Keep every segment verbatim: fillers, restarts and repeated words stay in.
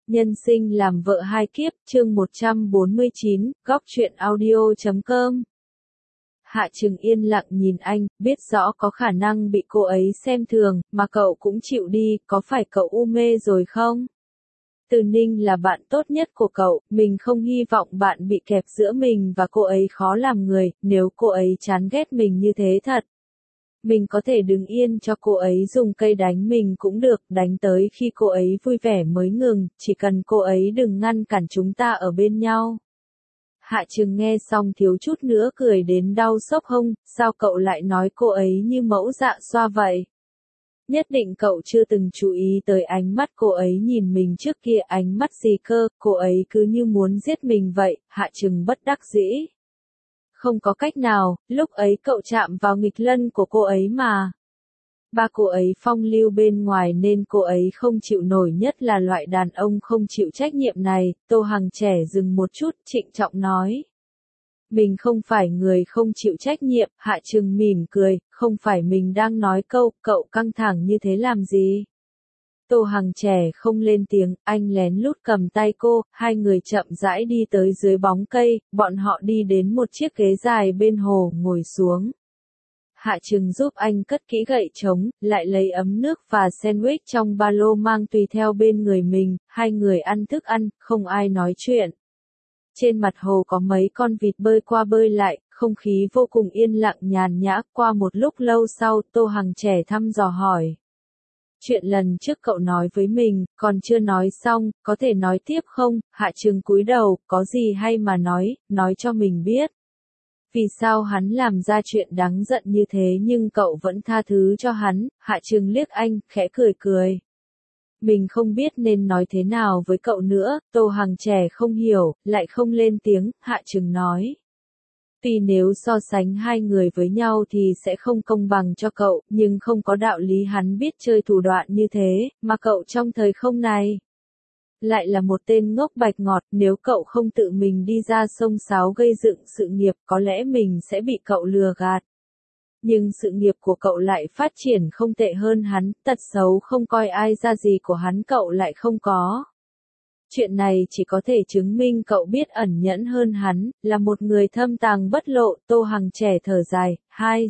Nhân sinh làm vợ hai kiếp, chương một trăm bốn mươi chín, góc truyện audio chấm com. Hạ Trừng yên lặng nhìn anh, biết rõ có khả năng bị cô ấy xem thường, mà cậu cũng chịu đi, có phải cậu u mê rồi không? Từ Ninh là bạn tốt nhất của cậu, mình không hy vọng bạn bị kẹp giữa mình và cô ấy khó làm người, nếu cô ấy chán ghét mình như thế thật. Mình có thể đứng yên cho cô ấy dùng cây đánh mình cũng được, đánh tới khi cô ấy vui vẻ mới ngừng, chỉ cần cô ấy đừng ngăn cản chúng ta ở bên nhau. Hạ Trừng nghe xong thiếu chút nữa cười đến đau xốc hông, sao cậu lại nói cô ấy như mẫu dạ xoa vậy? Nhất định cậu chưa từng chú ý tới ánh mắt cô ấy nhìn mình trước kia, ánh mắt gì cơ, cô ấy cứ như muốn giết mình vậy, Hạ Trừng bất đắc dĩ. Không có cách nào, lúc ấy cậu chạm vào nghịch lân của cô ấy mà. Ba cô ấy phong lưu bên ngoài nên cô ấy không chịu nổi, nhất là loại đàn ông không chịu trách nhiệm này. Tô Hằng trẻ dừng một chút, trịnh trọng nói. Mình không phải người không chịu trách nhiệm, Hạ Trừng mỉm cười, không phải mình đang nói câu, cậu căng thẳng như thế làm gì? Tô Hằng trẻ không lên tiếng, anh lén lút cầm tay cô, hai người chậm rãi đi tới dưới bóng cây, bọn họ đi đến một chiếc ghế dài bên hồ, ngồi xuống. Hạ Trừng giúp anh cất kỹ gậy trống, lại lấy ấm nước và sandwich trong ba lô mang tùy theo bên người mình, hai người ăn thức ăn, không ai nói chuyện. Trên mặt hồ có mấy con vịt bơi qua bơi lại, không khí vô cùng yên lặng nhàn nhã. Qua một lúc lâu sau, Tô Hằng trẻ thăm dò hỏi. Chuyện lần trước cậu nói với mình, còn chưa nói xong, có thể nói tiếp không? Hạ Trừng cúi đầu, có gì hay mà nói, nói cho mình biết. Vì sao hắn làm ra chuyện đáng giận như thế nhưng cậu vẫn tha thứ cho hắn? Hạ Trừng liếc anh, khẽ cười cười. Mình không biết nên nói thế nào với cậu nữa, Tô Hằng trẻ không hiểu, lại không lên tiếng, Hạ Trừng nói. Tuy nếu so sánh hai người với nhau thì sẽ không công bằng cho cậu, nhưng không có đạo lý hắn biết chơi thủ đoạn như thế, mà cậu trong thời không này. Lại là một tên ngốc bạch ngọt, nếu cậu không tự mình đi ra sông sáo gây dựng sự nghiệp, có lẽ mình sẽ bị cậu lừa gạt. Nhưng sự nghiệp của cậu lại phát triển không tệ hơn hắn, tật xấu không coi ai ra gì của hắn cậu lại không có. Chuyện này chỉ có thể chứng minh cậu biết ẩn nhẫn hơn hắn, là một người thâm tàng bất lộ. Tô Hằng trẻ thở dài, hai.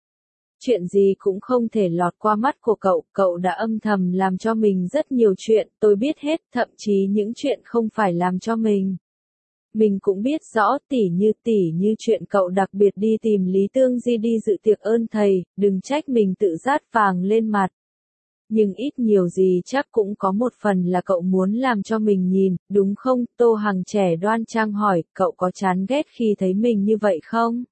Chuyện gì cũng không thể lọt qua mắt của cậu, cậu đã âm thầm làm cho mình rất nhiều chuyện, tôi biết hết, thậm chí những chuyện không phải làm cho mình. Mình cũng biết rõ, tỉ như tỉ như chuyện cậu đặc biệt đi tìm Lý Tương Di đi dự tiệc ơn thầy, đừng trách mình tự rát vàng lên mặt. Nhưng ít nhiều gì chắc cũng có một phần là cậu muốn làm cho mình nhìn, đúng không? Tô Hằng trẻ đoan trang hỏi, cậu có chán ghét khi thấy mình như vậy không?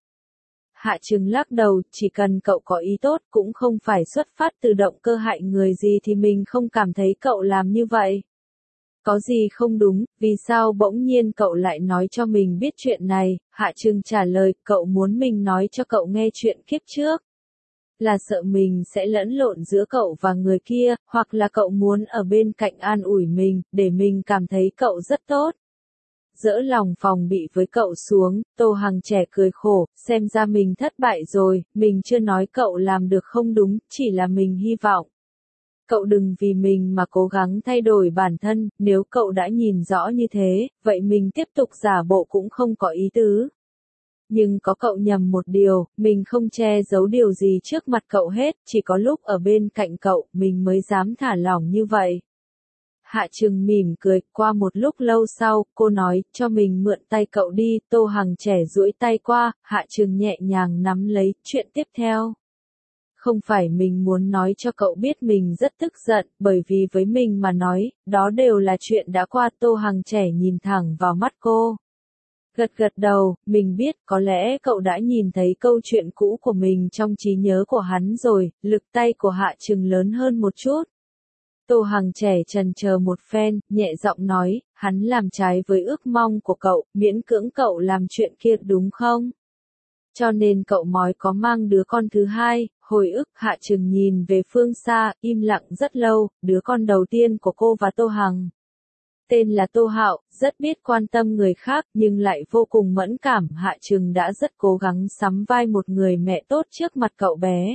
Hạ Trừng lắc đầu, chỉ cần cậu có ý tốt cũng không phải xuất phát từ động cơ hại người gì thì mình không cảm thấy cậu làm như vậy. Có gì không đúng, vì sao bỗng nhiên cậu lại nói cho mình biết chuyện này? Hạ Trừng trả lời, cậu muốn mình nói cho cậu nghe chuyện kiếp trước. Là sợ mình sẽ lẫn lộn giữa cậu và người kia, hoặc là cậu muốn ở bên cạnh an ủi mình, để mình cảm thấy cậu rất tốt. Dỡ lòng phòng bị với cậu xuống, Tô Hằng trẻ cười khổ, xem ra mình thất bại rồi, mình chưa nói cậu làm được không đúng, chỉ là mình hy vọng. Cậu đừng vì mình mà cố gắng thay đổi bản thân, nếu cậu đã nhìn rõ như thế, vậy mình tiếp tục giả bộ cũng không có ý tứ. Nhưng có cậu nhầm một điều, mình không che giấu điều gì trước mặt cậu hết, chỉ có lúc ở bên cạnh cậu, mình mới dám thả lỏng như vậy. Hạ Trừng mỉm cười, qua một lúc lâu sau, cô nói, cho mình mượn tay cậu đi. Tô Hằng trẻ duỗi tay qua, Hạ Trừng nhẹ nhàng nắm lấy, chuyện tiếp theo. Không phải mình muốn nói cho cậu biết mình rất tức giận, bởi vì với mình mà nói, đó đều là chuyện đã qua. Tô Hằng trẻ nhìn thẳng vào mắt cô. Gật gật đầu, mình biết, có lẽ cậu đã nhìn thấy câu chuyện cũ của mình trong trí nhớ của hắn rồi, lực tay của Hạ Trừng lớn hơn một chút. Tô Hằng trẻ chần chờ một phen, nhẹ giọng nói, hắn làm trái với ước mong của cậu, miễn cưỡng cậu làm chuyện kia đúng không? Cho nên cậu mói có mang đứa con thứ hai, hồi ức. Hạ Trừng nhìn về phương xa, im lặng rất lâu, đứa con đầu tiên của cô và Tô Hằng. Tên là Tô Hạo, rất biết quan tâm người khác nhưng lại vô cùng mẫn cảm. Hạ Trừng đã rất cố gắng sắm vai một người mẹ tốt trước mặt cậu bé.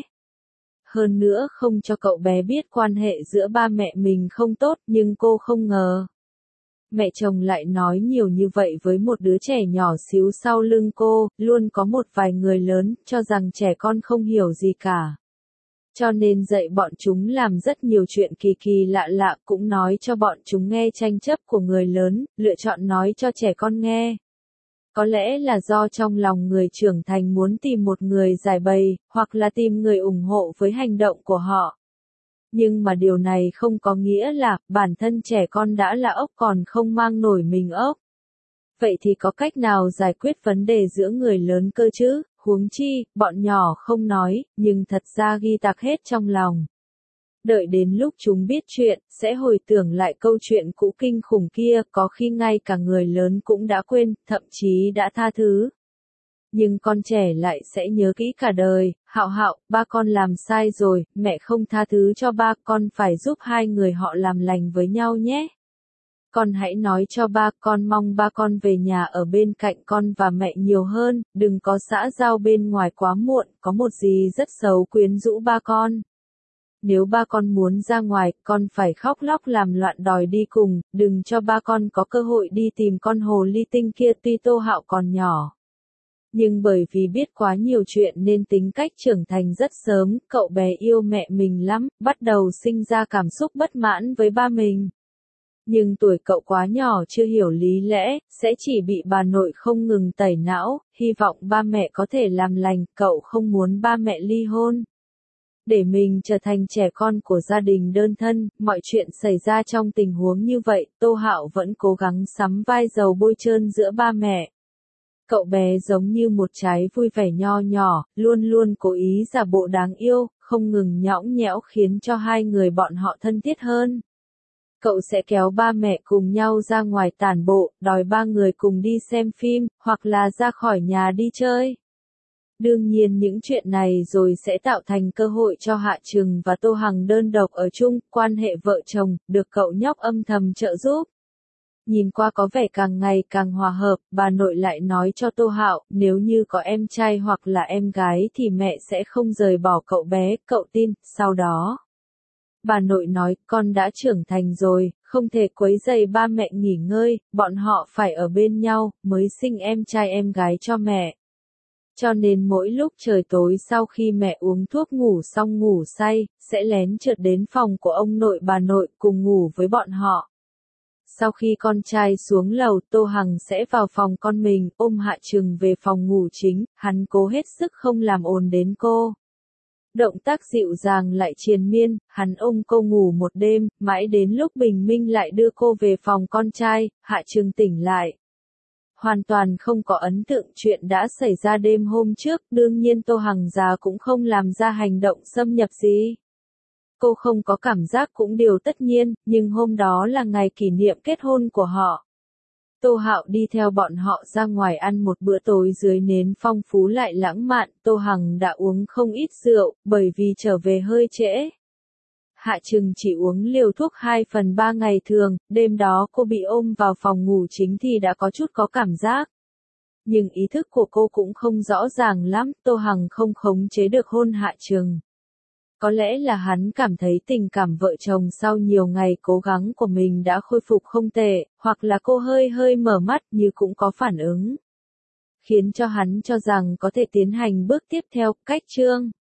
Hơn nữa không cho cậu bé biết quan hệ giữa ba mẹ mình không tốt, nhưng cô không ngờ. Mẹ chồng lại nói nhiều như vậy với một đứa trẻ nhỏ xíu sau lưng cô, luôn có một vài người lớn cho rằng trẻ con không hiểu gì cả. Cho nên dạy bọn chúng làm rất nhiều chuyện kỳ kỳ lạ lạ, cũng nói cho bọn chúng nghe tranh chấp của người lớn, lựa chọn nói cho trẻ con nghe. Có lẽ là do trong lòng người trưởng thành muốn tìm một người giải bày, hoặc là tìm người ủng hộ với hành động của họ. Nhưng mà điều này không có nghĩa là bản thân trẻ con đã là ốc còn không mang nổi mình ốc. Vậy thì có cách nào giải quyết vấn đề giữa người lớn cơ chứ? Huống chi, bọn nhỏ không nói, nhưng thật ra ghi tạc hết trong lòng. Đợi đến lúc chúng biết chuyện, sẽ hồi tưởng lại câu chuyện cũ kinh khủng kia, có khi ngay cả người lớn cũng đã quên, thậm chí đã tha thứ. Nhưng con trẻ lại sẽ nhớ kỹ cả đời, Hạo Hạo, ba con làm sai rồi, mẹ không tha thứ cho ba, con phải giúp hai người họ làm lành với nhau nhé. Con hãy nói cho ba, con mong ba con về nhà ở bên cạnh con và mẹ nhiều hơn, đừng có xã giao bên ngoài quá muộn, có một gì rất xấu quyến rũ ba con. Nếu ba con muốn ra ngoài, con phải khóc lóc làm loạn đòi đi cùng, đừng cho ba con có cơ hội đi tìm con hồ ly tinh kia. Tuy Tô Hạo còn nhỏ, nhưng bởi vì biết quá nhiều chuyện nên tính cách trưởng thành rất sớm, cậu bé yêu mẹ mình lắm, bắt đầu sinh ra cảm xúc bất mãn với ba mình. Nhưng tuổi cậu quá nhỏ chưa hiểu lý lẽ, sẽ chỉ bị bà nội không ngừng tẩy não, hy vọng ba mẹ có thể làm lành, cậu không muốn ba mẹ ly hôn. Để mình trở thành trẻ con của gia đình đơn thân, mọi chuyện xảy ra trong tình huống như vậy, Tô Hạo vẫn cố gắng sắm vai dầu bôi trơn giữa ba mẹ. Cậu bé giống như một trái vui vẻ nho nhỏ, luôn luôn cố ý giả bộ đáng yêu, không ngừng nhõng nhẽo khiến cho hai người bọn họ thân thiết hơn. Cậu sẽ kéo ba mẹ cùng nhau ra ngoài tản bộ, đòi ba người cùng đi xem phim, hoặc là ra khỏi nhà đi chơi. Đương nhiên những chuyện này rồi sẽ tạo thành cơ hội cho Hạ Trừng và Tô Hằng đơn độc ở chung, quan hệ vợ chồng, được cậu nhóc âm thầm trợ giúp. Nhìn qua có vẻ càng ngày càng hòa hợp, bà nội lại nói cho Tô Hạo, nếu như có em trai hoặc là em gái thì mẹ sẽ không rời bỏ cậu bé, cậu tin. Sau đó, bà nội nói, con đã trưởng thành rồi, không thể quấy rầy ba mẹ nghỉ ngơi, bọn họ phải ở bên nhau, mới sinh em trai em gái cho mẹ. Cho nên mỗi lúc trời tối sau khi mẹ uống thuốc ngủ xong ngủ say, sẽ lén trượt đến phòng của ông nội bà nội cùng ngủ với bọn họ. Sau khi con trai xuống lầu, Tô Hằng sẽ vào phòng con mình, ôm Hạ Trừng về phòng ngủ chính, hắn cố hết sức không làm ồn đến cô. Động tác dịu dàng lại triền miên, hắn ôm cô ngủ một đêm, mãi đến lúc bình minh lại đưa cô về phòng con trai, Hạ Trừng tỉnh lại. Hoàn toàn không có ấn tượng chuyện đã xảy ra đêm hôm trước, đương nhiên Tô Hằng già cũng không làm ra hành động xâm nhập gì. Cô không có cảm giác cũng điều tất nhiên, nhưng hôm đó là ngày kỷ niệm kết hôn của họ. Tô Hạo đi theo bọn họ ra ngoài ăn một bữa tối dưới nến phong phú lại lãng mạn, Tô Hằng đã uống không ít rượu, bởi vì trở về hơi trễ. Hạ Trừng chỉ uống liều thuốc hai phần ba ngày thường, đêm đó cô bị ôm vào phòng ngủ chính thì đã có chút có cảm giác. Nhưng ý thức của cô cũng không rõ ràng lắm, Tô Hằng không khống chế được hôn Hạ Trừng. Có lẽ là hắn cảm thấy tình cảm vợ chồng sau nhiều ngày cố gắng của mình đã khôi phục không tệ, hoặc là cô hơi hơi mở mắt như cũng có phản ứng. Khiến cho hắn cho rằng có thể tiến hành bước tiếp theo, cách chương.